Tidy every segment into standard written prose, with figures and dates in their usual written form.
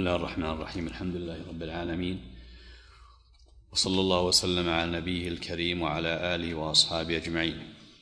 الله الرحمن الرحيم. الحمد لله رب العالمين، وصلى الله وسلم على نبيه الكريم وعلى آله وأصحابه أجمعين.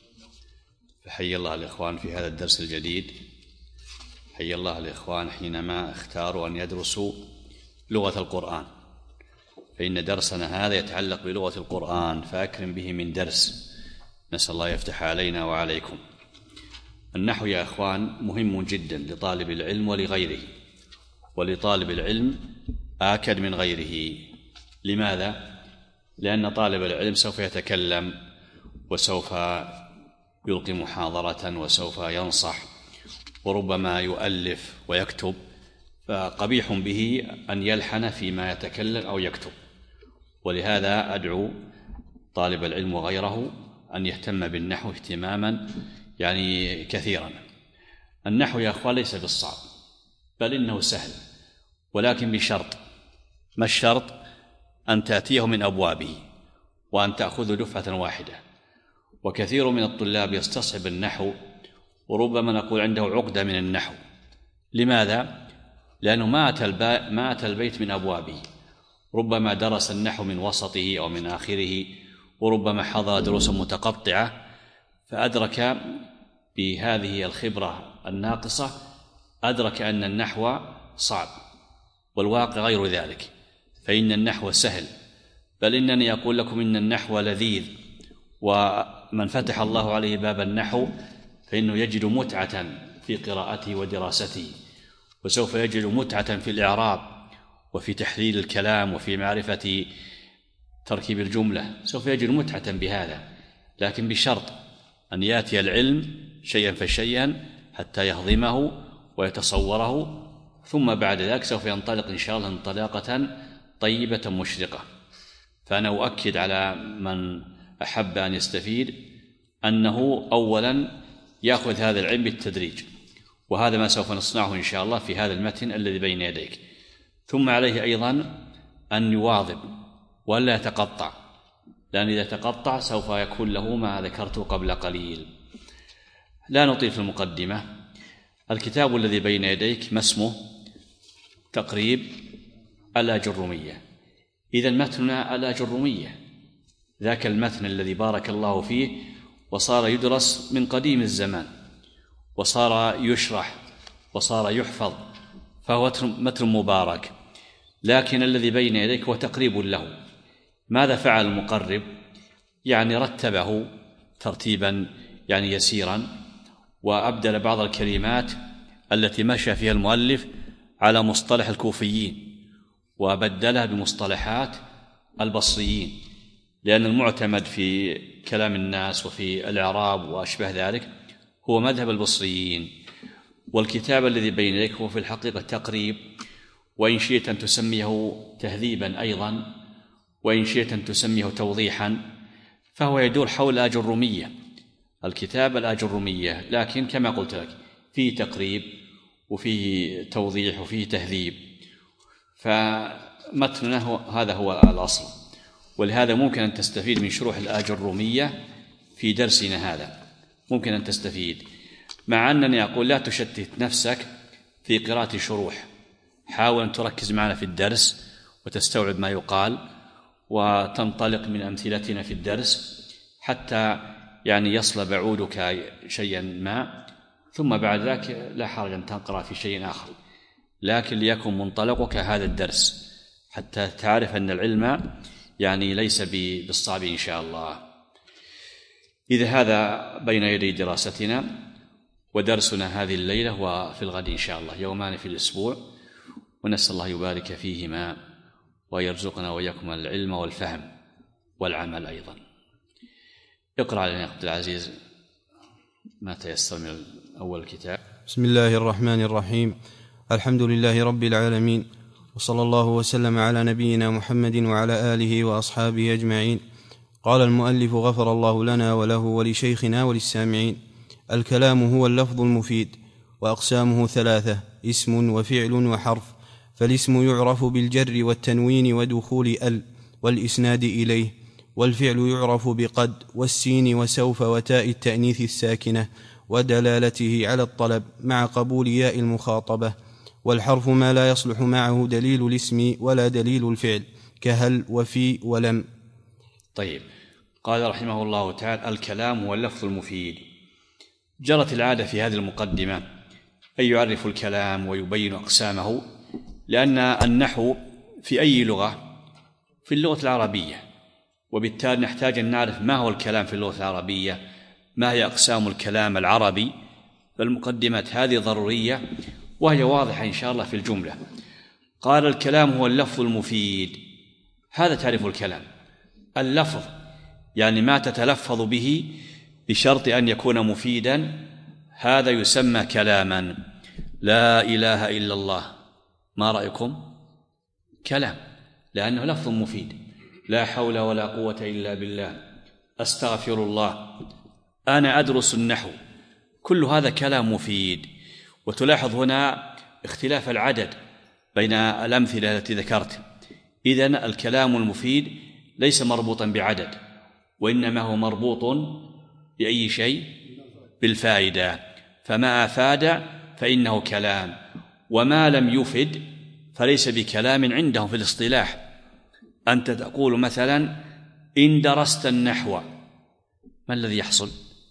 فحي الله الإخوان في هذا الدرس الجديد. حي الله الإخوان حينما اختاروا أن يدرسوا لغة القرآن، فإن درسنا هذا يتعلق بلغة القرآن، فأكرم به من درس. نسأل الله يفتح علينا وعليكم. النحو يا إخوان مهم جدا لطالب العلم ولغيره، ولطالب العلم آكد من غيره. لماذا؟ لأن طالب العلم سوف يتكلم، وسوف يلقي محاضرة، وسوف ينصح، وربما يؤلف ويكتب، فقبيح به أن يلحن فيما يتكلم أو يكتب. ولهذا أدعو طالب العلم وغيره أن يهتم بالنحو اهتماما كثيرا. النحو يا أخوان ليس بالصعب، بل إنه سهل، ولكن بشرط. ما الشرط؟ أن تأتيه من أبوابه، وأن تأخذ دفعة واحدة. وكثير من الطلاب يستصعب النحو، وربما نقول عنده عقدة من النحو. لماذا؟ لأنه ما أتى البيت من أبوابه، ربما درس النحو من وسطه أو من آخره، وربما حضر دروس متقطعة، فأدرك بهذه الخبرة الناقصة أدرك أن النحو صعب، والواقع غير ذلك. فإن النحو سهل، بل إنني أقول لكم إن النحو لذيذ، ومن فتح الله عليه باب النحو فإنه يجد متعة في قراءته ودراسته، وسوف يجد متعة في الإعراب، وفي تحليل الكلام، وفي معرفة تركيب الجملة. سوف يجد متعة بهذا، لكن بشرط أن يأتي العلم شيئا فشيئا حتى يهضمه ويتصوره، ثم بعد ذلك سوف ينطلق إن شاء الله انطلاقة طيبة مشرقة. فأنا أؤكد على من أحب أن يستفيد أنه أولا يأخذ هذا العلم بالتدريج، وهذا ما سوف نصنعه إن شاء الله في هذا المتن الذي بين يديك. ثم عليه أيضا أن يواظب ولا يتقطع، لأن إذا تقطع سوف يكون له ما ذكرت قبل قليل. لا نطيل في المقدمة. الكتاب الذي بين يديك ما اسمه؟ تقريب الآجرمية. إذا متننا الآجرمية، ذاك المتن الذي بارك الله فيه وصار يدرس من قديم الزمان، وصار يشرح، وصار يحفظ، فهو متن مبارك. لكن الذي بين يديك هو تقريب له. ماذا فعل المقرب؟ رتبه ترتيبا يسيرا، وأبدل بعض الكلمات التي مشى فيها المؤلف على مصطلح الكوفيين، وبدلها بمصطلحات البصريين، لأن المعتمد في كلام الناس وفي الإعراب وأشبه ذلك هو مذهب البصريين. والكتاب الذي بين يديك هو في الحقيقة تقريب، وإن شئت أن تسميه تهذيبا أيضا، وإن شئت أن تسميه توضيحا، فهو يدور حول الآجرمية، الكتاب الآجرمية. لكن كما قلت لك فيه تقريب، وفيه توضيح، وفيه تهذيب. فمتننا هذا هو الأصل، ولهذا ممكن أن تستفيد من شروح الآجرمية في درسنا هذا، ممكن أن تستفيد. مع أنني أقول لا تشتت نفسك في قراءة شروح، حاول أن تركز معنا في الدرس وتستوعب ما يقال، وتنطلق من أمثلتنا في الدرس حتى يصل بعودك شيئا ما، ثم بعد ذلك لا حرج أن تقرأ في شيء آخر، لكن ليكن منطلقك هذا الدرس حتى تعرف أن العلم ليس بالصعب إن شاء الله. إذا هذا بين يدي دراستنا، ودرسنا هذه الليلة وفي الغد إن شاء الله، يومان في الأسبوع، ونسأل الله يبارك فيهما ويرزقنا وإياكم العلم والفهم والعمل أيضا. اقرأ علينا يا عبد العزيز ما تيسر من أول الكتاب. بسم الله الرحمن الرحيم. الحمد لله رب العالمين، وصلى الله وسلم على نبينا محمد وعلى آله وأصحابه أجمعين. قال المؤلف غفر الله لنا وله ولشيخنا وللسامعين: الكلام هو اللفظ المفيد، وأقسامه ثلاثة: اسم وفعل وحرف. فالاسم يعرف بالجر والتنوين ودخول والإسناد إليه، والفعل يعرف بقد والسين وسوف وتاء التأنيث الساكنة ودلالته على الطلب مع قبول ياء المخاطبة. والحرف ما لا يصلح معه دليل الاسم ولا دليل الفعل، كهل وفي ولم. طيب، قال رحمه الله تعالى: الكلام هو اللفظ المفيد. جرت العادة في هذه المقدمة أن يعرف الكلام ويبين أقسامه، لأن النحو في أي لغة؟ في اللغة العربية، وبالتالي نحتاج أن نعرف ما هو الكلام في اللغة العربية، ما هي أقسام الكلام العربي. فالمقدمات هذه ضرورية وهي واضحة إن شاء الله في الجملة. قال: الكلام هو اللفظ المفيد. هذا تعريف الكلام. اللفظ يعني ما تتلفظ به بشرط أن يكون مفيدا، هذا يسمى كلاما. لا إله إلا الله، ما رأيكم؟ كلام، لأنه لفظ مفيد. لا حول ولا قوة إلا بالله، أستغفر الله، أنا أدرس النحو، كل هذا كلام مفيد. وتلاحظ هنا اختلاف العدد بين الأمثلة التي ذكرت. إذن الكلام المفيد ليس مربوطا بعدد، وإنما هو مربوط بأي شيء؟ بالفائدة. فما أفاد فإنه كلام، وما لم يفد فليس بكلام عندهم في الاصطلاح. أنت تقول مثلا: إن درست النحو، ما الذي يحصل؟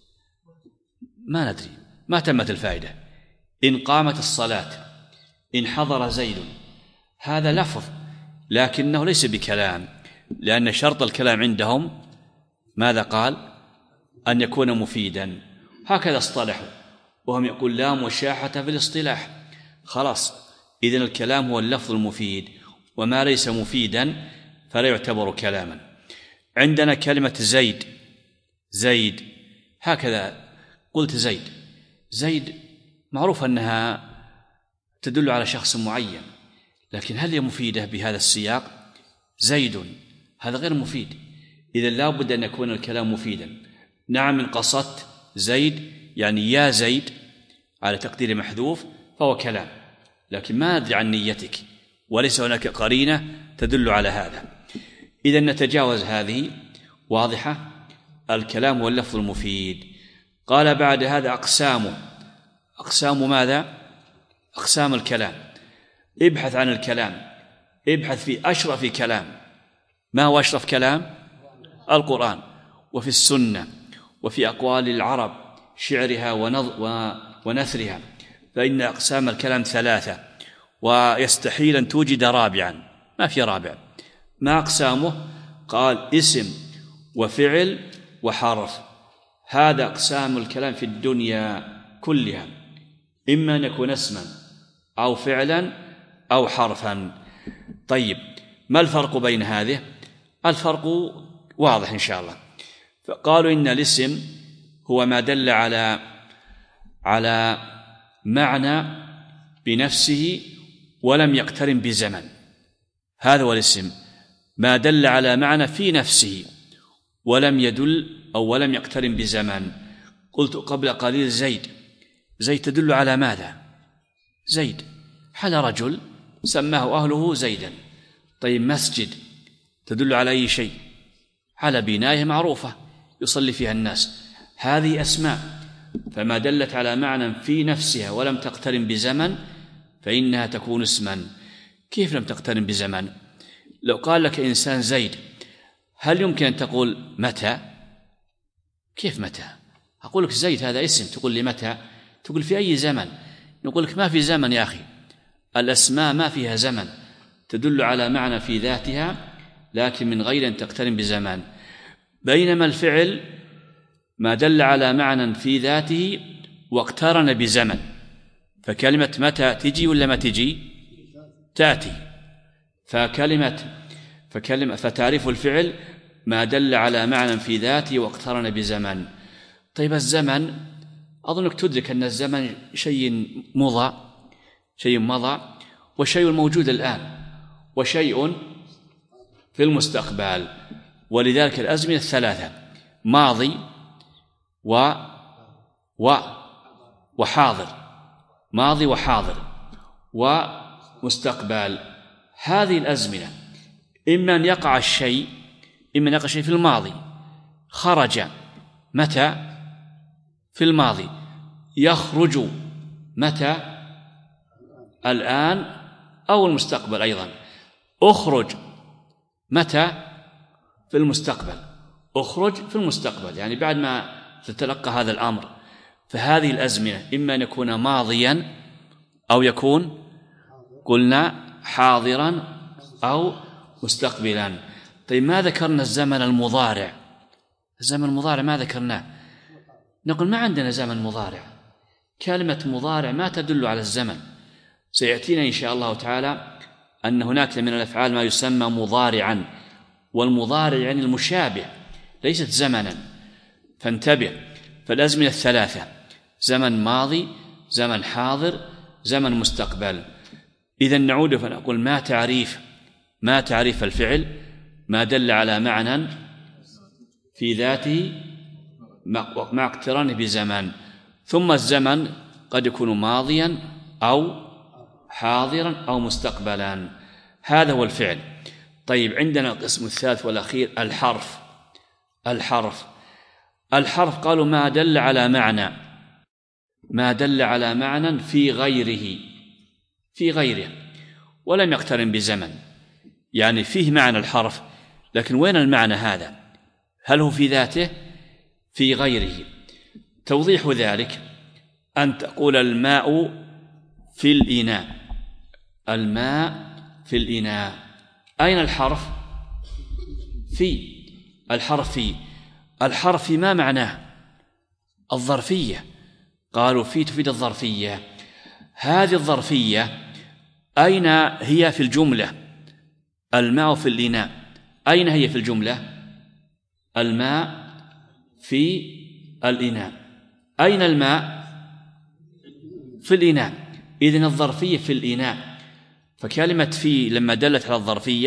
ما ندري، ما تمت الفائدة. إن قامت الصلاة، إن حضر زيد، هذا لفظ لكنه ليس بكلام، لأن شرط الكلام عندهم ماذا قال؟ أن يكون مفيدا. هكذا اصطلحوا، وهم يقول لا مشاحة في الاصطلاح. خلاص، إذن الكلام هو اللفظ المفيد، وما ليس مفيدا فلا يعتبر كلاما. عندنا كلمة زيد، زيد هكذا قلت زيد، زيد معروف أنها تدل على شخص معين، لكن هل هي مفيدة بهذا السياق؟ زيد هذا غير مفيد. إذا لا بد أن يكون الكلام مفيدا. نعم، إن قصدت زيد يعني يا زيد على تقدير محذوف فهو كلام، لكن ما ندري عن نيتك، وليس هناك قرينة تدل على هذا. إذا نتجاوز هذه، واضحة. الكلام هو اللفظ المفيد. قال بعد هذا: أقسامه. أقسام ماذا؟ أقسام الكلام. ابحث عن الكلام، ابحث في أشرف كلام. ما هو أشرف كلام؟ القرآن، وفي السنة، وفي أقوال العرب، شعرها ونثرها، فإن أقسام الكلام 3، ويستحيل أن توجد رابعا، ما في رابع. ما أقسامه؟ قال: اسم وفعل وحرف. هذا أقسام الكلام في الدنيا كلها، إما أن يكون اسما أو فعلا أو حرفا. طيب، ما الفرق بين هذه؟ الفرق واضح إن شاء الله. فقالوا إن الاسم هو ما دل على معنى بنفسه ولم يقترن بزمن. هذا هو الاسم، ما دل على معنى في نفسه ولم يدل أو ولم يقترن بزمن. قلت قبل قليل زيد، زيد تدل على ماذا؟ زيد حل رجل سماه أهله زيدا. طيب، مسجد تدل على أي شيء؟ على بناية معروفة يصلي فيها الناس. هذه أسماء، فما دلت على معنى في نفسها ولم تقترن بزمن فإنها تكون اسما. كيف لم تقترن بزمن؟ لو قال لك إنسان زيد، هل يمكن أن تقول متى؟ كيف متى؟ أقول لك زيد هذا اسم، تقول لي متى؟ تقول في أي زمن؟ نقول لك ما في زمن يا أخي، الأسماء ما فيها زمن، تدل على معنى في ذاتها لكن من غير أن تقترن بزمان. بينما الفعل ما دل على معنى في ذاته واقترن بزمن. فكلمة متى تجي ولا ما تجي؟ تأتي. فتعريف الفعل ما دل على معنى في ذاته واقترن بزمن. طيب، الزمن أظنك تدرك أن الزمن شيء مضى وشيء موجود الآن وشيء في المستقبل. ولذلك الأزمنة 3: ماضي وحاضر، ماضي وحاضر ومستقبل. هذه الأزمنة إما أن يقع الشيء في الماضي، خرج متى؟ في الماضي. يخرج متى؟ الآن أو المستقبل أيضا. أخرج متى؟ في المستقبل. أخرج في المستقبل، يعني بعد ما تتلقى هذا الأمر. فهذه الأزمنة إما أن يكون ماضيا أو يكون قلنا حاضرا أو مستقبلا. طيب ما ذكرنا الزمن المضارع؟ الزمن المضارع ما ذكرناه. نقول ما عندنا زمن مضارع، كلمة مضارع ما تدل على الزمن. سيأتينا إن شاء الله تعالى أن هناك من الأفعال ما يسمى مضارعا، والمضارع يعني المشابه ليست زمنا. فانتبه، فالأزمنة الثلاثة: زمن ماضي، زمن حاضر، زمن مستقبل. إذن نعود فنقول ما تعريف الفعل؟ ما دل على معنى في ذاته مع اقترانه بزمان. ثم الزمن قد يكون ماضيا أو حاضرا أو مستقبلا. هذا هو الفعل. طيب عندنا القسم الثالث والأخير: الحرف قالوا ما دل على معنى في غيره ولم يقترن بزمن. يعني فيه معنى الحرف، لكن وين المعنى هذا؟ هل هو في ذاته؟ في غيره. توضيح ذلك أن تقول الماء في الإناء. الماء في الإناء. أين الحرف؟ في. الحرف في ما معناه؟ الظرفية. قالوا في تفيد الظرفية. هذه الظرفية أين هي في الجملة؟ الماء في الإناء أين هي في الجملة؟ الماء في الإناء. أين الماء؟ في الإناء. إذن الظرفية في الإناء. فكلمة في لما دلت على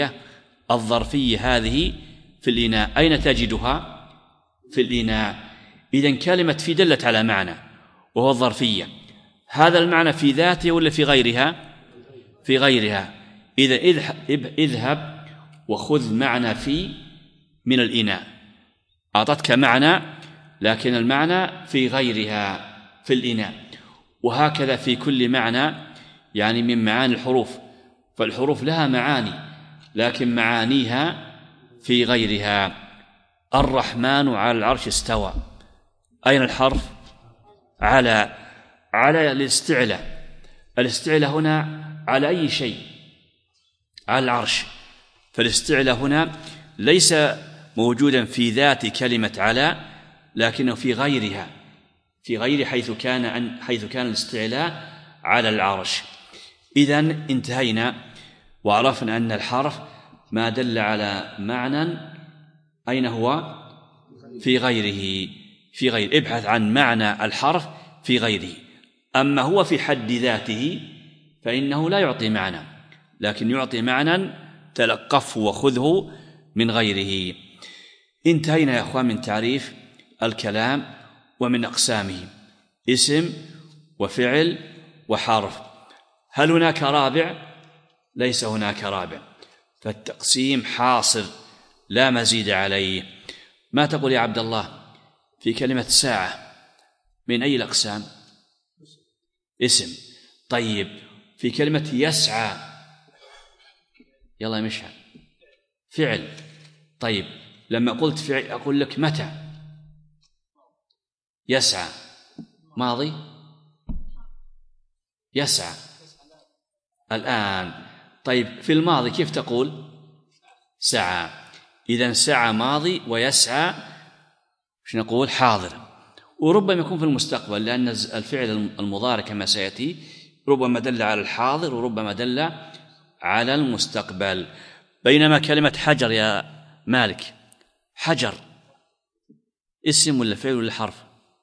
الظرفية هذه في الإناء، أين تجدها؟ في الإناء. إذن كلمة في دلت على معنى وهو الظرفية. هذا المعنى في ذاته ولا في غيرها؟ في غيرها. إذا اذهب وخذ معنى في من الإناء. أعطتك معنى، لكن المعنى في غيرها في الإناء. وهكذا في كل معنى، يعني من معاني الحروف. فالحروف لها معاني، لكن معانيها في غيرها. الرحمن على العرش استوى. أين الحرف؟ على الاستعلاء. الاستعلاء هنا على أي شيء؟ على العرش. فالاستعلاء هنا ليس موجودا في ذات كلمة على، لكنه في غيرها، حيث كان الاستعلاء على العرش. إذن انتهينا وعرفنا أن الحرف ما دل على معنى أين هو؟ في غيره. ابحث عن معنى الحرف في غيره. أما هو في حد ذاته فإنه لا يعطي معنى، لكن يعطي معنى تلقفه وخذه من غيره. انتهينا يا أخوان من تعريف الكلام ومن أقسامه: اسم وفعل وحرف. هل هناك رابع؟ ليس هناك رابع، فالتقسيم حاصر لا مزيد عليه. ما تقول يا عبد الله في كلمة ساعة؟ من أي الأقسام؟ اسم. طيب في كلمة يسعى؟ يلا مشعل، فعل. طيب لما قلت فعل أقول لك متى؟ يسعى ماضي، يسعى الآن. طيب في الماضي كيف تقول؟ سعى. إذن سعى ماضي، ويسعى مش نقول؟ حاضر. وربما يكون في المستقبل، لأن الفعل المضارع كما سيأتي ربما دل على الحاضر وربما دل على المستقبل. بينما كلمة حجر يا مالك، حجر اسم ولا فعل ولا حرف؟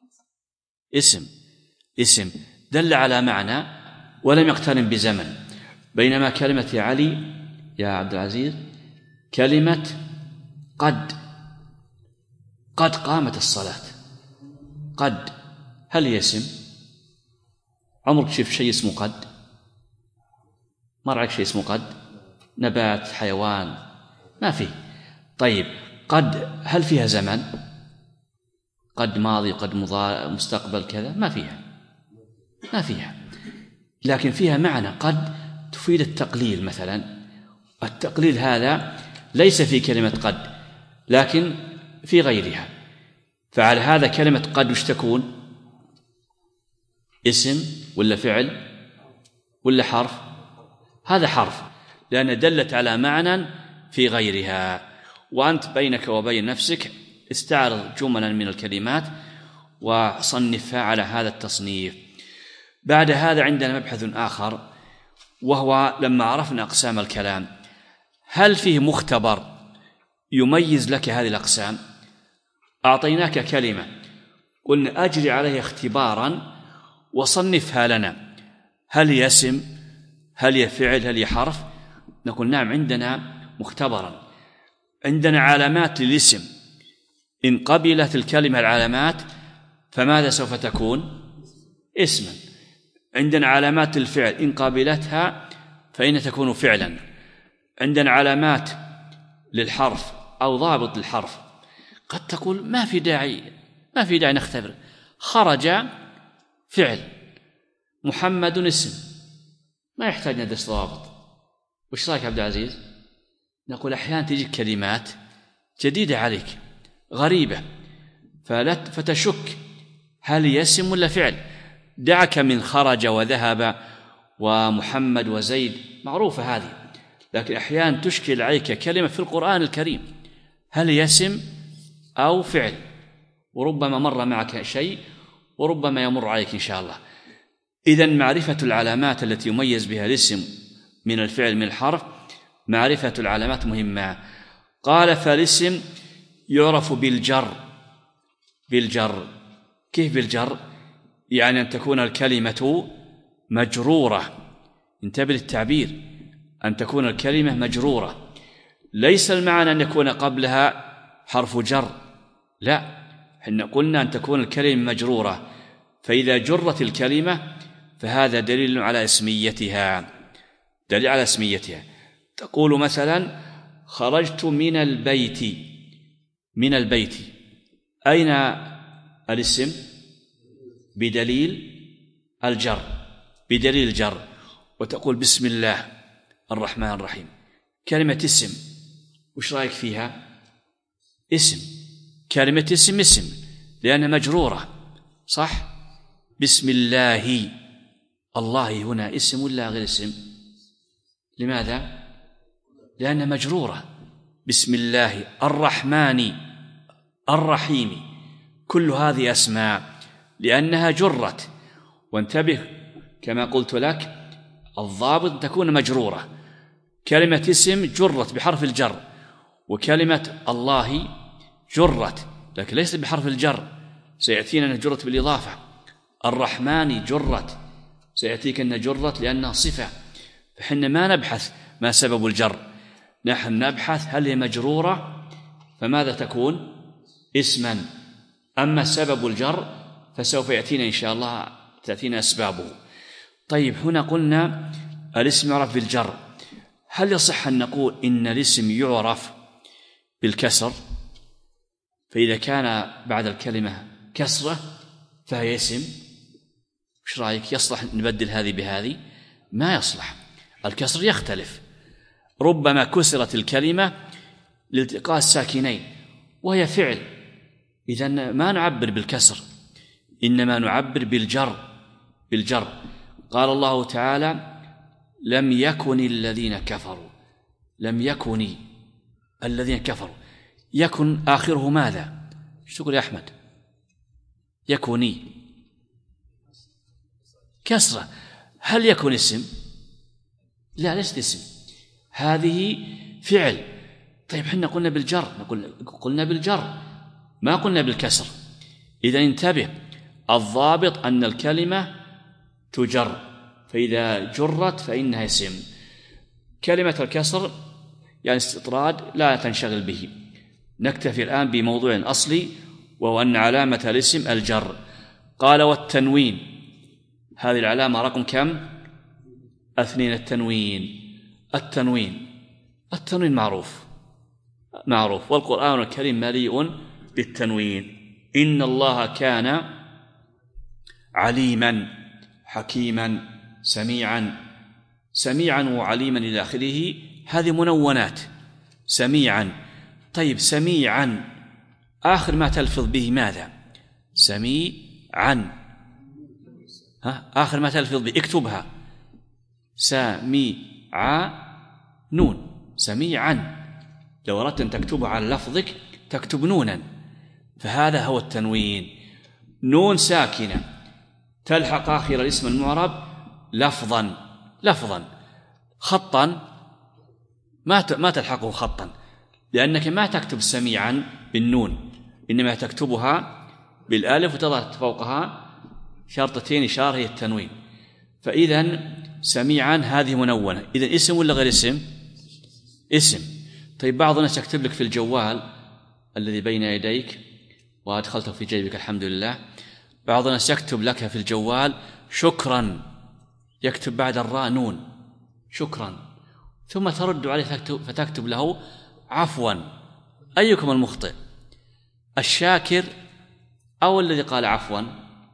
اسم دل على معنى ولم يقترن بزمن. بينما كلمة يا علي يا عبد العزيز، كلمة قد قامت الصلاة. قد هل هي اسم؟ عمرك شفت شيء اسمه قد؟ مر عليك شيء اسمه قد؟ نبات، حيوان، ما فيه. طيب قد هل فيها زمن؟ قد ماضي، قد مستقبل كذا؟ ما فيها. لكن فيها معنى قد تفيد التقليل مثلا. التقليل هذا ليس في كلمة قد لكن في غيرها. فعلى هذا كلمة قد وش تكون؟ اسم ولا فعل ولا حرف؟ هذا حرف، لأن دلت على معنى في غيرها. وأنت بينك وبين نفسك استعرض جملا من الكلمات وصنفها على هذا التصنيف. بعد هذا عندنا مبحث آخر، وهو لما عرفنا أقسام الكلام، هل فيه مختبر يميز لك هذه الأقسام؟ أعطيناك كلمة قلنا أجري عليها اختبارا وصنفها لنا، هل هي اسم؟ هل هي فعل؟ هل هي حرف؟ نقول نعم عندنا مختبرا. عندنا علامات للاسم، إن قبلت الكلمة العلامات فماذا سوف تكون؟ اسما. عندنا علامات للفعل، إن قابلتها فإن تكون فعلا. عندنا علامات للحرف أو ضابط للحرف. قد تقول ما في داعي نختبر، خرج فعل، محمد اسم، ما يحتاج ندرس ضابط. وش رأيك عبد العزيز؟ نقول أحيانا تجي كلمات جديدة عليك غريبة فتشك هل يسم ولا فعل. دعك من خرج وذهب ومحمد وزيد، معروفة هذه، لكن أحيانا تشكل عليك كلمة في القرآن الكريم هل يسم أو فعل، وربما مر معك شيء وربما يمر عليك إن شاء الله. إذن معرفة العلامات التي يميز بها الاسم من الفعل من الحرف، معرفة العلامات مهمة. قال فالاسم يعرف بالجر. كيف بالجر؟ يعني أن تكون الكلمة مجرورة. انتبه للتعبير، أن تكون الكلمة مجرورة. ليس المعنى أن يكون قبلها حرف جر، لا، إحنا قلنا أن تكون الكلمة مجرورة، فإذا جرت الكلمة فهذا دليل على اسميتها. تقول مثلا خرجت من البيت، أين الاسم؟ بدليل الجر. وتقول بسم الله الرحمن الرحيم، كلمة اسم، وش رأيك فيها؟ اسم، كلمة اسم لأنها مجرورة، صح؟ بسم الله، الله هنا اسم ولا غير اسم؟ لماذا؟ لأنها مجرورة. بسم الله الرحمن الرحيم، كل هذه أسماء لأنها جرت. وانتبه كما قلت لك، الضابط تكون مجرورة. كلمة اسم جرت بحرف الجر، وكلمة الله جرت لكن ليست بحرف الجر، سيأتينا أنها جرت بالإضافة. الرحمن جرت، سيأتيك أنها جرت لأنها صفة. فحنا ما نبحث ما سبب الجر، نحن نبحث هل هي مجرورة فماذا تكون؟ اسما. أما سبب الجر فسوف يأتينا إن شاء الله، تأتينا أسبابه. طيب هنا قلنا الاسم يعرف بالجر، هل يصح أن نقول إن الاسم يعرف بالكسر؟ فإذا كان بعد الكلمة كسرة فهي اسم. وش رأيك؟ يصلح نبدل هذه بهذه؟ ما يصلح، الكسر يختلف. ربما كسرت الكلمة لالتقاء الساكنين وهي فعل، إذن ما نعبر بالكسر، إنما نعبر بالجر. قال الله تعالى لم يكن الذين كفروا، لم يكن الذين كفروا، يكن آخره ماذا؟ ايش تقول يا أحمد؟ يكوني كسرة. هل يكن اسم؟ لا، ليست اسم، هذه فعل. طيب حنا قلنا بالجر، قلنا بالجر ما قلنا بالكسر. إذا انتبه، الضابط أن الكلمة تجر، فإذا جرت فإنها اسم. كلمة الكسر يعني استطراد لا تنشغل به. نكتفي الآن بموضوع أصلي، وهو أن علامة الاسم الجر. قال والتنوين، هذه العلامة رقم كم؟ 2. التنوين معروف، والقرآن الكريم مليء بالتنوين. إن الله كان عليما حكيما سميعا، سميعا وعليما إلى آخره، هذه منونات. سميعا. طيب سميعا آخر ما تلفظ به ماذا؟ سميعا. آخر ما تلفظ به اكتبها، سميع نون، سميعا. لو أردت أن تكتبها على لفظك تكتب نونا، فهذا هو التنوين. نون ساكنة تلحق آخر الاسم المعرب لفظا. خطا ما تلحقه خطا، لأنك ما تكتب سميعا بالنون، إنما تكتبها بالالف وتضع فوقها شرطتين إشارة هي التنوين. فإذا سميعا هذه منونة. إذن اسم ولا غير اسم؟ اسم. طيب بعض الناس يكتب لك في الجوال الذي بين يديك وأدخلته في جيبك الحمد لله، بعض الناس يكتب لك في الجوال شكرا، يكتب بعد الراء نون شكرا، ثم ترد عليه فتكتب له عفوا. أيكم المخطئ؟ الشاكر أو الذي قال عفوا؟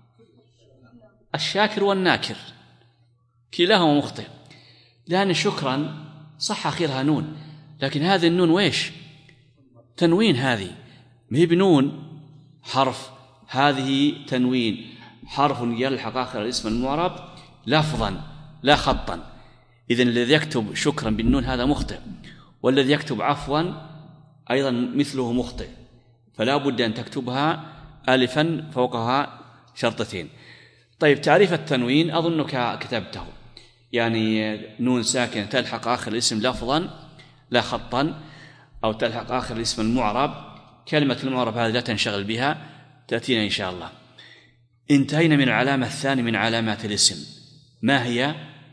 الشاكر والناكر كلاهما مخطئ، لأن شكرا صح آخرها نون، لكن هذه النون ويش؟ تنوين. هذه ما هي بنون حرف، هذه تنوين حرف يلحق آخر الاسم المعرب لفظا لا خطا. إذن الذي يكتب شكرا بالنون هذا مخطئ، والذي يكتب عفوا أيضا مثله مخطئ، فلا بد أن تكتبها ألفا فوقها شرطتين. طيب تعريف التنوين أظنك كتبته، يعني نون ساكنة تلحق آخر الاسم لفظا لا خطا، أو تلحق آخر الاسم المعرب. كلمة المعرب هذه لا تنشغل بها، تأتينا إن شاء الله. انتهينا من العلامة الثانية من علامات الاسم، ما هي؟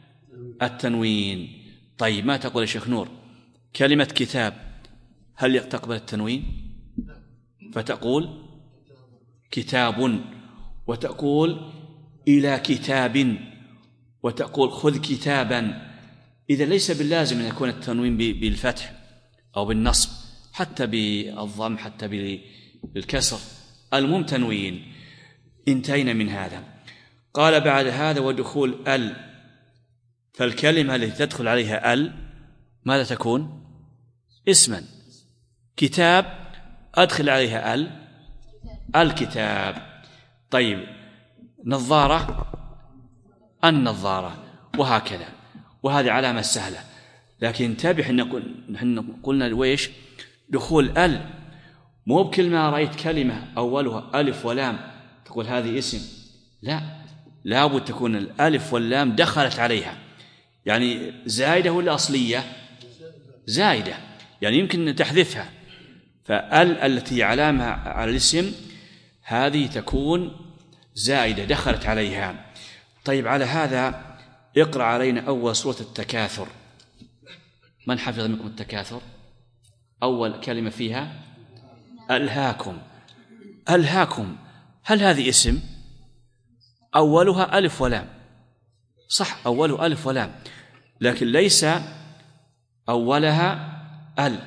التنوين. طيب ما تقول يا شيخ نور؟ كلمة كتاب هل تقبل التنوين؟ فتقول كتاب، وتقول إلى كتاب، وتقول خذ كتابا. إذا ليس باللازم أن يكون التنوين بالفتح أو بالنصب، حتى بالضم، حتى بالكسر، المهم تنوين. انتهينا من هذا. قال بعد هذا ودخول ال، فالكلمة التي تدخل عليها ال ماذا تكون؟ اسما. كتاب أدخل عليها ال، الكتاب. طيب نظارة، النظارة، وهكذا. وهذه علامة سهلة، لكن انتبه، نحن قلنا ويش؟ دخول ال، مو بكلمة رأيت كلمة أولها ألف ولام تقول هذه اسم، لا، لابد تكون الألف واللام دخلت عليها. يعني زائدة ولا أصلية؟ زائدة، يعني يمكن تحذفها. فال التي علامة على الاسم هذه تكون زائدة دخلت عليها. طيب على هذا اقرأ علينا أول سورة التكاثر. من حفظ منكم التكاثر؟ أول كلمة فيها ألهاكم. ألهاكم هل هذه اسم؟ أولها ألف ولام، صح، أوله ألف ولام، لكن ليس أولها ال،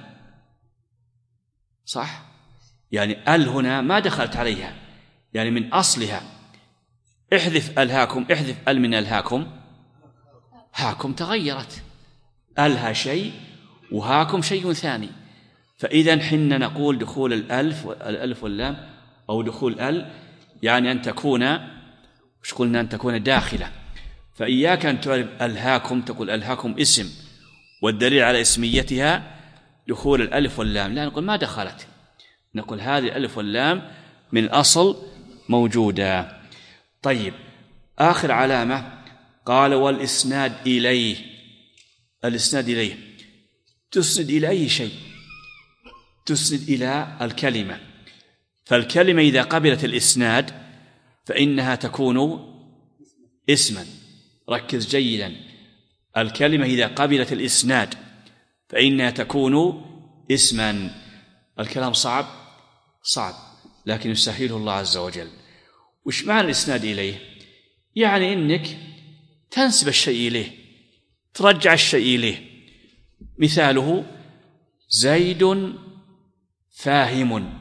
صح؟ يعني ال هنا ما دخلت عليها، يعني من أصلها. احذف ألهاكم، احذف ال من ألهاكم، هاكم تغيرت، ألها شيء وهاكم شيء ثاني. فإذا حنا نقول دخول الألف واللام أو دخول ال يعني أن تكون، وش قلنا؟ أن تكون داخلة. فإياك أن تعرف ألهاكم تقول ألهاكم اسم، والدليل على اسميتها دخول الألف واللام، لا نقول ما دخلت، نقول هذه الألف واللام من الأصل موجودة. طيب آخر علامة قال والإسناد إليه. الإسناد إليه تسند إلى أي شيء؟ تسند إلى الكلمة. فالكلمة إذا قبلت الإسناد فإنها تكون اسما. ركز جيدا، الكلمة إذا قبلت الإسناد فإنها تكون اسما. الكلام صعب، لكن يسهله الله عز وجل. وش معنى الإسناد إليه؟ يعني إنك تنسب الشيء إليه، ترجع الشيء إليه. مثاله زيد فاهم.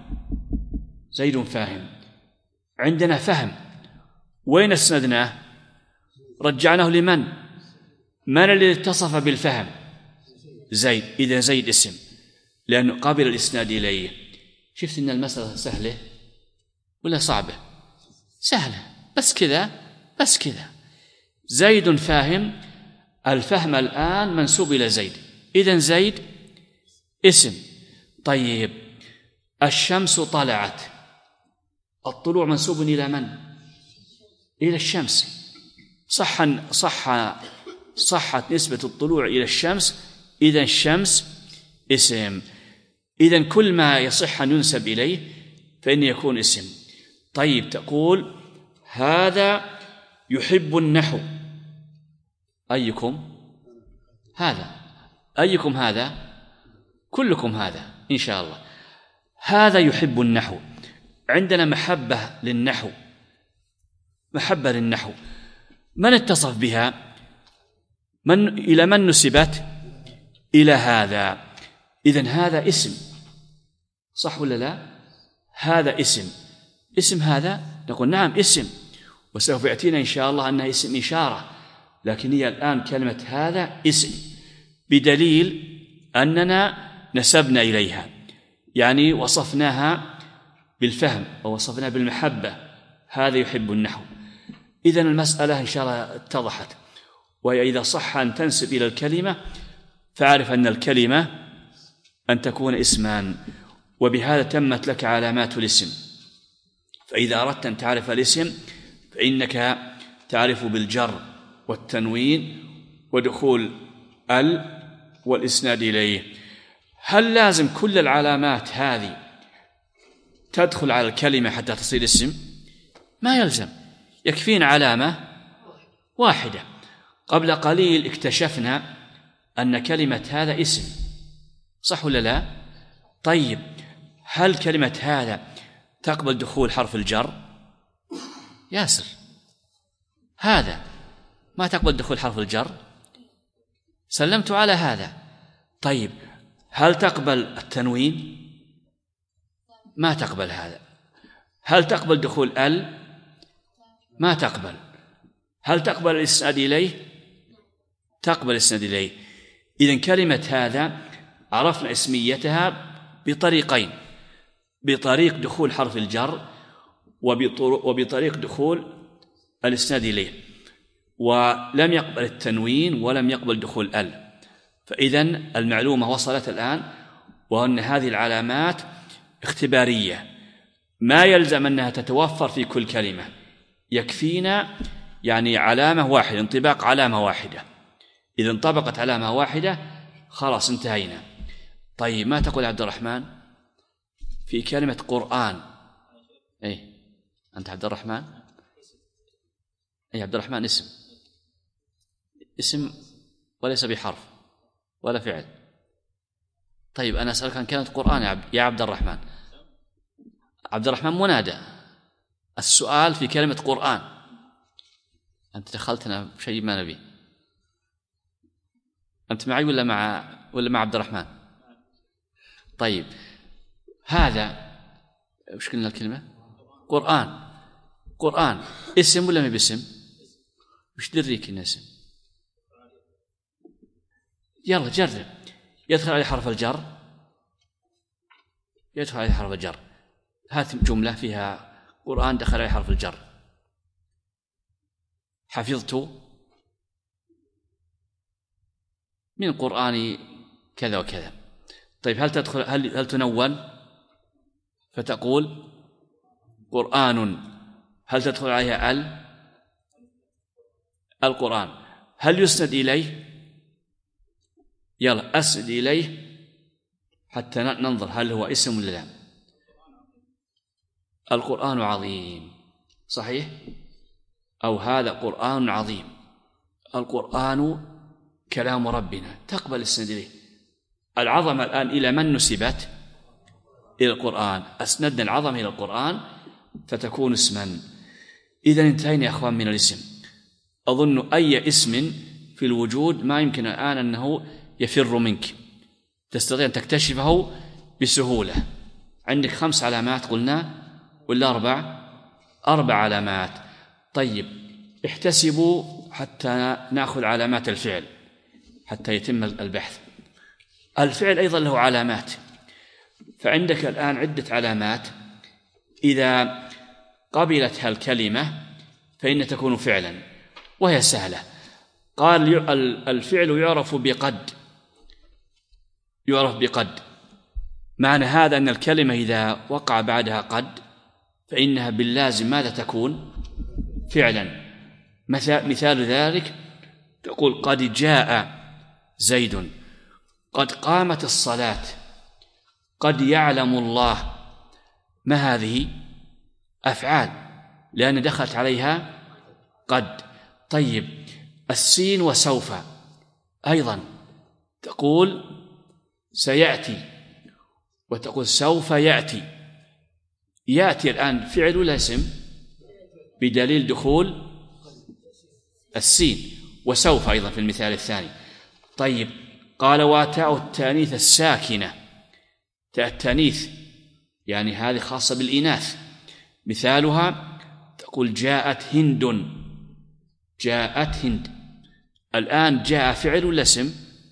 زيد فاهم، عندنا فهم، وين أسندناه؟ رجعناه لمن؟ من الذي اتصف بالفهم؟ زيد. إذا زيد اسم لأنه قابل الإسناد إليه. شفت إن المسألة سهلة ولا صعبة؟ سهلة، بس كذا بس كذا. زيد فاهم، الفهم الآن منسوب إلى زيد، إذن زيد اسم. طيب الشمس طلعت، الطلوع منسوب إلى من؟ إلى الشمس. صحت نسبة الطلوع إلى الشمس، إذن الشمس اسم. إذن كل ما يصح أن ينسب إليه فإنه يكون اسم. طيب تقول هذا يحب النحو. أيكم هذا؟ أيكم هذا؟ كلكم هذا إن شاء الله. هذا يحب النحو. عندنا محبة للنحو، محبة للنحو. من اتصف بها؟ إلى من نسبت؟ إلى هذا. إذن هذا اسم، صح ولا لا؟ هذا اسم هذا؟ نقول نعم اسم، وسوف يأتينا إن شاء الله أنها اسم إشارة، لكن هي الآن كلمة هذا اسم، بدليل أننا نسبنا إليها، يعني وصفناها بالفهم ووصفناها بالمحبة. هذا يحب النحو. إذن المسألة إن شاء الله اتضحت. وإذا صح أن تنسب إلى الكلمة فاعرف أن الكلمة أن تكون اسمان، وبهذا تمت لك علامات الاسم. فإذا أردت أن تعرف الاسم فإنك تعرف بالجر والتنوين ودخول ال والإسناد إليه. هل لازم كل العلامات هذه تدخل على الكلمة حتى تصير اسم؟ ما يلزم، يكفينا علامة واحدة. قبل قليل اكتشفنا أن كلمة هذا اسم، صح ولا لا؟ طيب هل كلمة هذا تقبل دخول حرف الجر؟ ياسر، هذا ما تقبل دخول حرف الجر، سلمت على هذا. طيب هل تقبل التنوين؟ ما تقبل هذا. هل تقبل دخول ال؟ ما تقبل. هل تقبل الإسناد إليه؟ تقبل الإسناد إليه. إذن كلمة هذا عرفنا اسميتها بطريقين: بطريق دخول حرف الجر وبطريق دخول الإسناد إليه، ولم يقبل التنوين ولم يقبل دخول ال. فإذن المعلومة وصلت الآن، وأن هذه العلامات اختبارية، ما يلزم أنها تتوفر في كل كلمة، يكفينا يعني علامة واحدة، انطباق علامة واحدة. إذا انطبقت علامة واحدة خلاص انتهينا. طيب ما تقول عبد الرحمن في كلمة قرآن؟ أي أنت عبد الرحمن؟ أي عبد الرحمن اسم وليس بحرف ولا فعل. طيب أنا أسألك عن كلمة قرآن يا عبد الرحمن. عبد الرحمن منادى، السؤال في كلمة قرآن. أنت دخلتنا بشيء ما نبي. أنت معي ولا مع عبد الرحمن؟ طيب هذا وش قلنا الكلمة؟ قرآن اسم ولا ما باسم؟ وش دريك إنه اسم؟ يلا جرب. يدخل عليه حرف الجر، يدخل عليه حرف الجر. هات جملة فيها قرآن دخل عليه حرف الجر. حفظت من قرآن كذا وكذا. طيب هل تدخل هل تنون فتقول قرآن؟ هل تدخل عليها القرآن؟ هل يسند إليه؟ يلا أسند إليه حتى ننظر هل هو اسم ولا لا. القرآن عظيم، صحيح؟ أو هذا قرآن عظيم. القرآن كلام ربنا، تقبل السند إليه. العظمة الآن إلى من نسبت؟ إلى القرآن. أسندنا العظمة إلى القرآن فتكون اسما. إذا انتهينا يا أخوان من الاسم. أظن أي اسم في الوجود ما يمكن الآن أنه يفر منك، تستطيع أن تكتشفه بسهولة. عندك 5 علامات قلنا ولا 4 علامات. طيب احتسبوا حتى نأخذ علامات الفعل حتى يتم البحث. الفعل أيضا له علامات، فعندك الآن عدة علامات. إذا قبلتها الكلمة فإن تكون فعلا، وهي سهلة. قال الفعل يعرف بقد. معنى هذا أن الكلمة إذا وقع بعدها قد فإنها باللازم ماذا تكون؟ فعلا. مثال ذلك تقول قد جاء زيد، قد قامت الصلاة، قد يعلم الله. ما هذه؟ أفعال، لأن دخلت عليها قد. طيب السين وسوف أيضا تقول سيأتي وتقول سوف يأتي. يأتي الآن فعل ولا اسم؟ بدليل دخول السين، وسوف أيضا في المثال الثاني. طيب قال وتاء التانيث الساكنة، تاء التانيث يعني هذه خاصة بالإناث. مثالها تقول جاءت هند، جاءت هند. الآن جاء فعل ولا اسم؟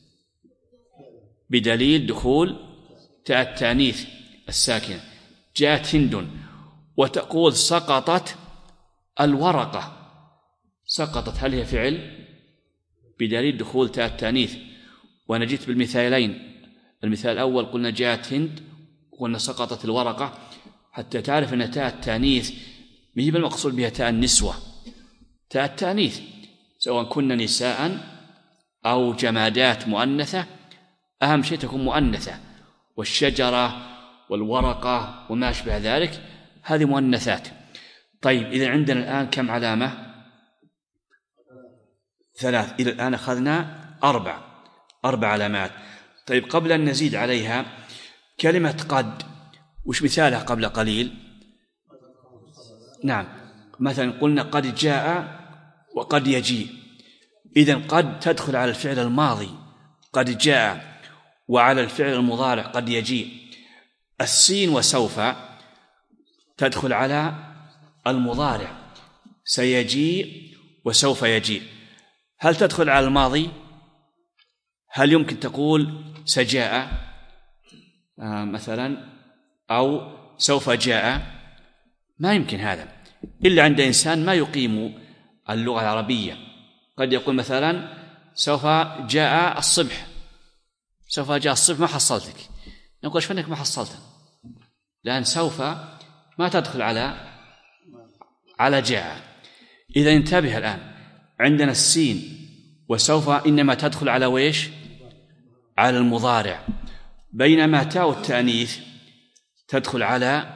بدليل دخول تاء التانيث الساكنة. جاءت هند. وتقول سقطت الورقة، سقطت هل هي فعل؟ بدليل دخول تاء التانيث. وأنا جيت بالمثالين، المثال الأول قلنا جاءت هند وقلنا سقطت الورقة، حتى تعرف أن تاء التانيث مهي بالمقصود بها تاء النسوة، تاء التانيث سواء كنا نساء أو جمادات مؤنثة، أهم شيء تكون مؤنثة. والشجرة والورقة وما أشبه ذلك هذه مؤنثات. طيب إذا عندنا الآن كم علامة؟ 3. إلى الآن أخذنا 4 علامات. طيب قبل أن نزيد عليها كلمة قد، وش مثالها قبل قليل؟ نعم، مثلا قلنا قد جاء وقد يجيء. إذن قد تدخل على الفعل الماضي قد جاء، وعلى الفعل المضارع قد يجيء. السين وسوف تدخل على المضارع سيجيء وسوف يجيء. هل تدخل على الماضي؟ هل يمكن تقول سجاء مثلا أو سوف جاء؟ ما يمكن هذا إلا عند إنسان ما يقيم اللغة العربية. قد يقول مثلا سوف جاء الصبح، سوف جاء الصبح ما حصلتك، نقول ايش فنك ما حصلتها، لأن سوف ما تدخل على جاء. إذا انتبه الآن، عندنا السين وسوف إنما تدخل على ويش؟ على المضارع، بينما تاء التأنيث تدخل على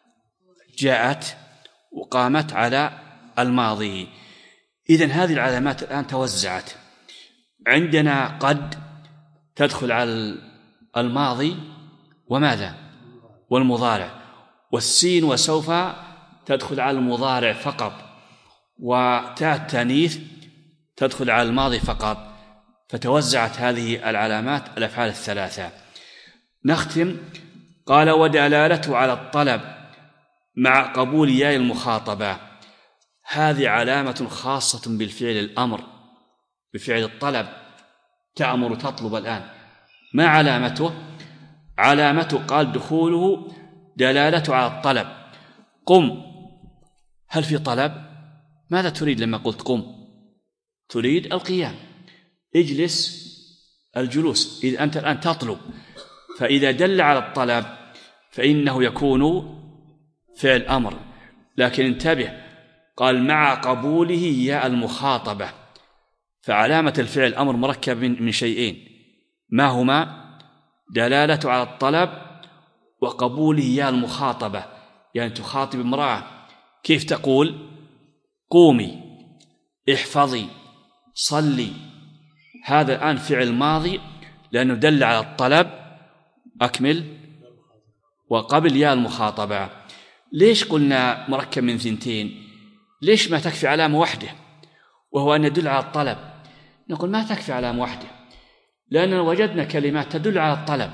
جاءت وقامت على الماضي. إذن هذه العلامات الآن توزعت. عندنا قد تدخل على الماضي وماذا؟ والمضارع. والسين وسوف تدخل على المضارع فقط، وتاء التانيث تدخل على الماضي فقط. فتوزعت هذه العلامات الأفعال 3. نختم. قال ودلالته على الطلب مع قبول ياء المخاطبة. هذه علامة خاصة بالفعل الأمر، بفعل الطلب. تأمر تطلب الآن. ما علامته؟ علامته قال دخوله دلالته على الطلب. قم، هل في طلب؟ ماذا تريد لما قلت قم؟ تريد القيام. اجلس، الجلوس. إذا أنت الآن تطلب، فإذا دل على الطلب فإنه يكون فعل أمر. لكن انتبه، قال مع قبوله ياء المخاطبة، فعلامة الفعل الأمر مركب من شيئين، ما هما؟ دلالته على الطلب وقبوله ياء المخاطبة. يعني تخاطب امرأة، كيف تقول؟ قومي، احفظي، صلي. هذا الآن فعل ماضي لأنه دل على الطلب. أكمل. وقبل ياء المخاطبة. ليش قلنا مركب من 2؟ ليش ما تكفي علامة واحدة وهو أن يدل على الطلب؟ نقول ما تكفي علامة واحدة، لأننا وجدنا كلمات تدل على الطلب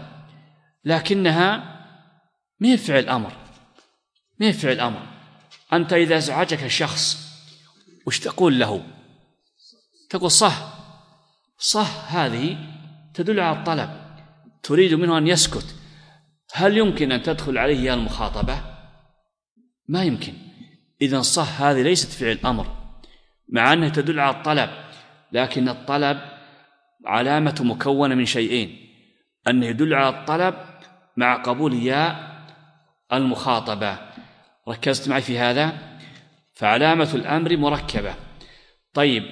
لكنها ما فعل أمر. ما فعل أمر. أنت إذا ازعجك الشخص وش تقول له؟ تقول صح. صح هذه تدل على الطلب، تريد منه أن يسكت. هل يمكن أن تدخل عليه المخاطبة؟ ما يمكن. إذن صح هذه ليست فعل أمر، مع أنها تدل على الطلب، لكن الطلب علامة مكونة من شيئين: أنه يدل على الطلب مع قبول ياء المخاطبة. ركزت معي في هذا؟ فعلامة الأمر مركبة. طيب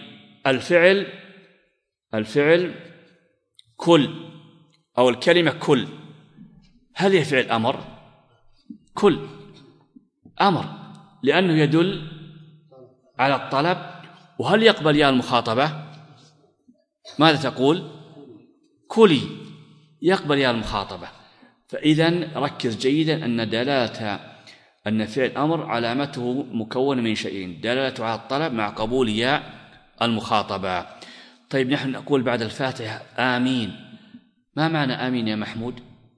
الفعل كل أو الكلمة كل، هل هي فعل أمر؟ كل أمر، لأنه يدل على الطلب. وهل يقبل ياء المخاطبة؟ ماذا تقول؟ كلي، يقبل ياء المخاطبة. فإذن ركز جيدا أن دلالة أن فعل أمر علامته مكون من شيئين: دلالة على الطلب مع قبول ياء المخاطبة. طيب نحن نقول بعد الفاتحة آمين. ما معنى آمين يا محمود؟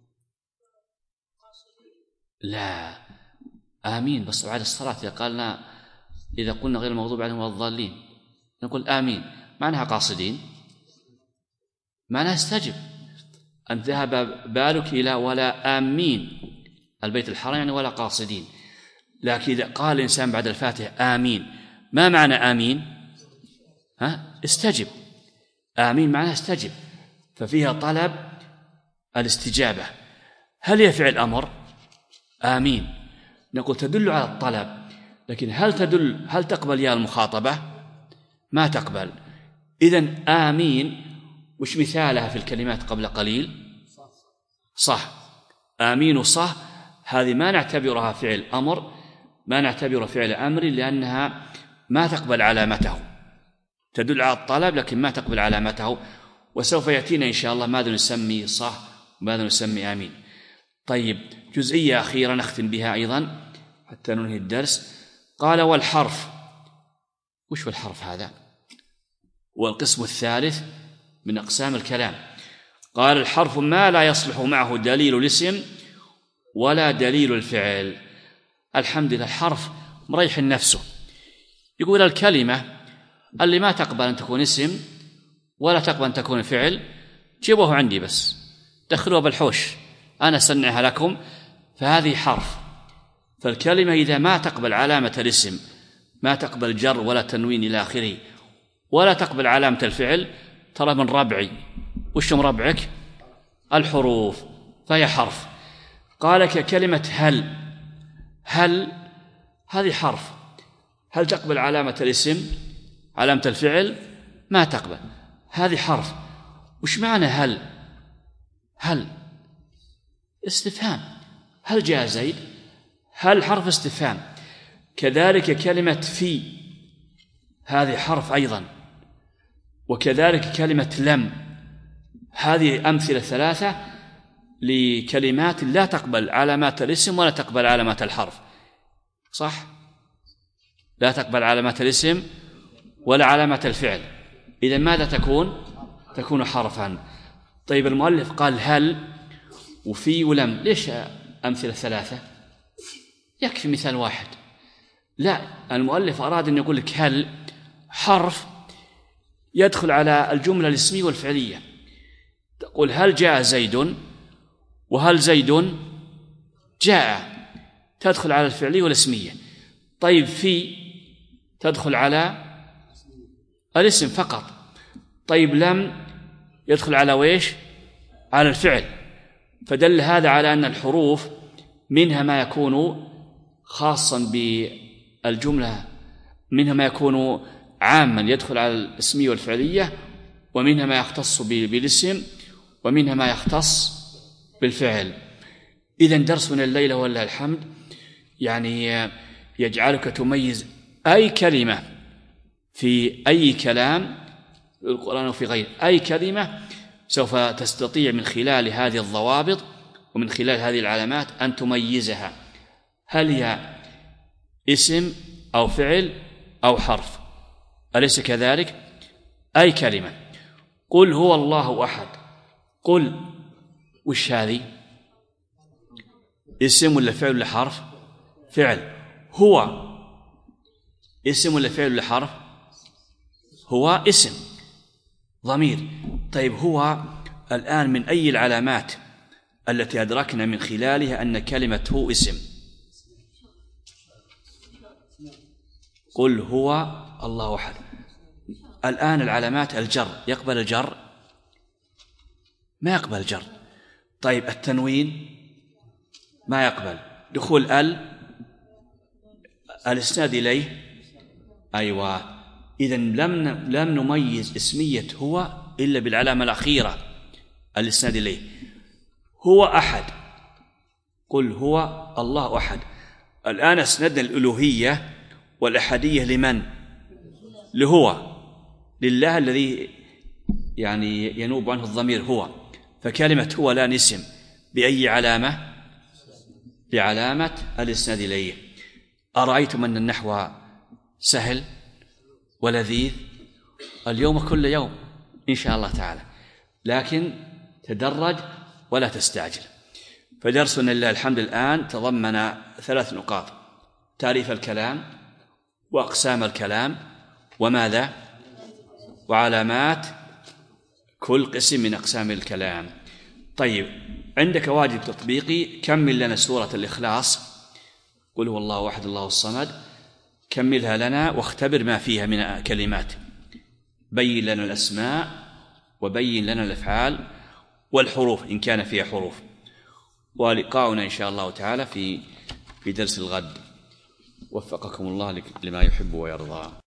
لا، آمين بس بعد الصلاة. إذا قلنا غير المغضوب عليهم ولا الضالين نقول آمين، معناها قاصدين، معناها استجب. أن ذهب بالك إلى ولا آمين البيت الحرام، يعني ولا قاصدين. لكن إذا قال الإنسان بعد الفاتحة آمين، ما معنى آمين؟ استجب. آمين معناها استجب، ففيها طلب الاستجابة. هل هي فعل أمر؟ آمين نقول تدل على الطلب، لكن هل تقبل يا المخاطبة؟ ما تقبل. إذن آمين وش مثالها في الكلمات قبل قليل؟ صح. آمين صح، هذه ما نعتبرها فعل أمر، ما نعتبرها فعل أمر، لأنها ما تقبل علامته. تدل على الطلب لكن ما تقبل علامته، وسوف يأتينا إن شاء الله ماذا نسمي صح وماذا نسمي آمين. طيب جزئية أخيرة نختم بها أيضا حتى ننهي الدرس. قال والحرف. وش هو الحرف هذا؟ والقسم الثالث من أقسام الكلام. قال الحرف ما لا يصلح معه دليل الاسم ولا دليل الفعل. الحمد لله، الحرف مريح نفسه. يقول الكلمة اللي ما تقبل أن تكون اسم ولا تقبل أن تكون فعل جيبوه عندي بس، دخلوها بالحوش أنا أصنعها لكم، فهذه حرف. فالكلمة إذا ما تقبل علامة الاسم، ما تقبل جر ولا تنوين إلى آخره، ولا تقبل علامة الفعل، ترى من ربعي. وش مربعك؟ الحروف، فهي حرف. قال ككلمة هل هذه حرف. هل تقبل علامة الاسم؟ علامة الفعل؟ ما تقبل. هذه حرف. وش معنى هل استفهام. هل جاء زيد؟ هل حرف استفهام. كذلك كلمة في، هذه حرف أيضا. وكذلك كلمة لم. هذه أمثلة ثلاثة لكلمات لا تقبل علامات الاسم ولا تقبل علامات الحرف. صح؟ لا تقبل علامات الاسم ولا علامات الفعل. إذن ماذا تكون حرفا. طيب المؤلف قال هل وفي ولم، ليش أمثلة ثلاثة؟ يكفي مثال واحد. لا، المؤلف أراد أن يقول لك هل حرف يدخل على الجملة الاسمية والفعلية. تقول هل جاء زيد، وهل زيد جاء، تدخل على الفعلية والاسمية. طيب في تدخل على الاسم فقط. طيب لم يدخل على ويش؟ على الفعل. فدل هذا على أن الحروف منها ما يكون خاصا بالجملة، منها ما يكون عاما يدخل على الاسمية والفعلية، ومنها ما يختص بالاسم، ومنها ما يختص بالفعل. إذن درسنا الليلة ولله الحمد يعني يجعلك تميز أي كلمة في أي كلام في القرآن وفي غيره. أي كلمة سوف تستطيع من خلال هذه الضوابط ومن خلال هذه العلامات أن تميزها، هل هي اسم أو فعل أو حرف. أليس كذلك؟ أي كلمة. قل هو الله أحد. قل وش هذه؟ اسم ولا فعل ولا حرف؟ فعل. هو اسم ولا فعل ولا حرف؟ هو اسم. ضمير. طيب هو الآن من أي العلامات التي أدركنا من خلالها أن كلمة هو اسم؟ قل هو الله أحد. الآن العلامات الجر، يقبل الجر؟ ما يقبل الجر. طيب التنوين ما يقبل. دخول الإسناد إليه، أيوة. إذن لم نميز اسمية هو إلا بالعلامة الأخيرة الإسناد إليه. هو أحد، قل هو الله أحد. الآن أسندنا الألوهية والأحدية لمن؟ لهو، لله الذي يعني ينوب عنه الضمير هو. فكلمة هو الآن اسم بأي علامة؟ بعلامة الإسناد إليه. أرأيتم أن النحو سهل ولذيذ اليوم كل يوم إن شاء الله تعالى، لكن تدرج ولا تستعجل. فدرسنا لله الحمد الآن تضمن 3 نقاط: تعريف الكلام، وأقسام الكلام، وماذا؟ وعلامات كل قسم من أقسام الكلام. طيب، عندك واجب تطبيقي، كمل لنا سورة الإخلاص، قل هو الله أحد الله الصمد، كملها لنا واختبر ما فيها من كلمات، بين لنا الأسماء وبين لنا الأفعال والحروف إن كان فيها حروف. ولقاؤنا إن شاء الله تعالى في درس الغد. وفقكم الله لما يحب ويرضى.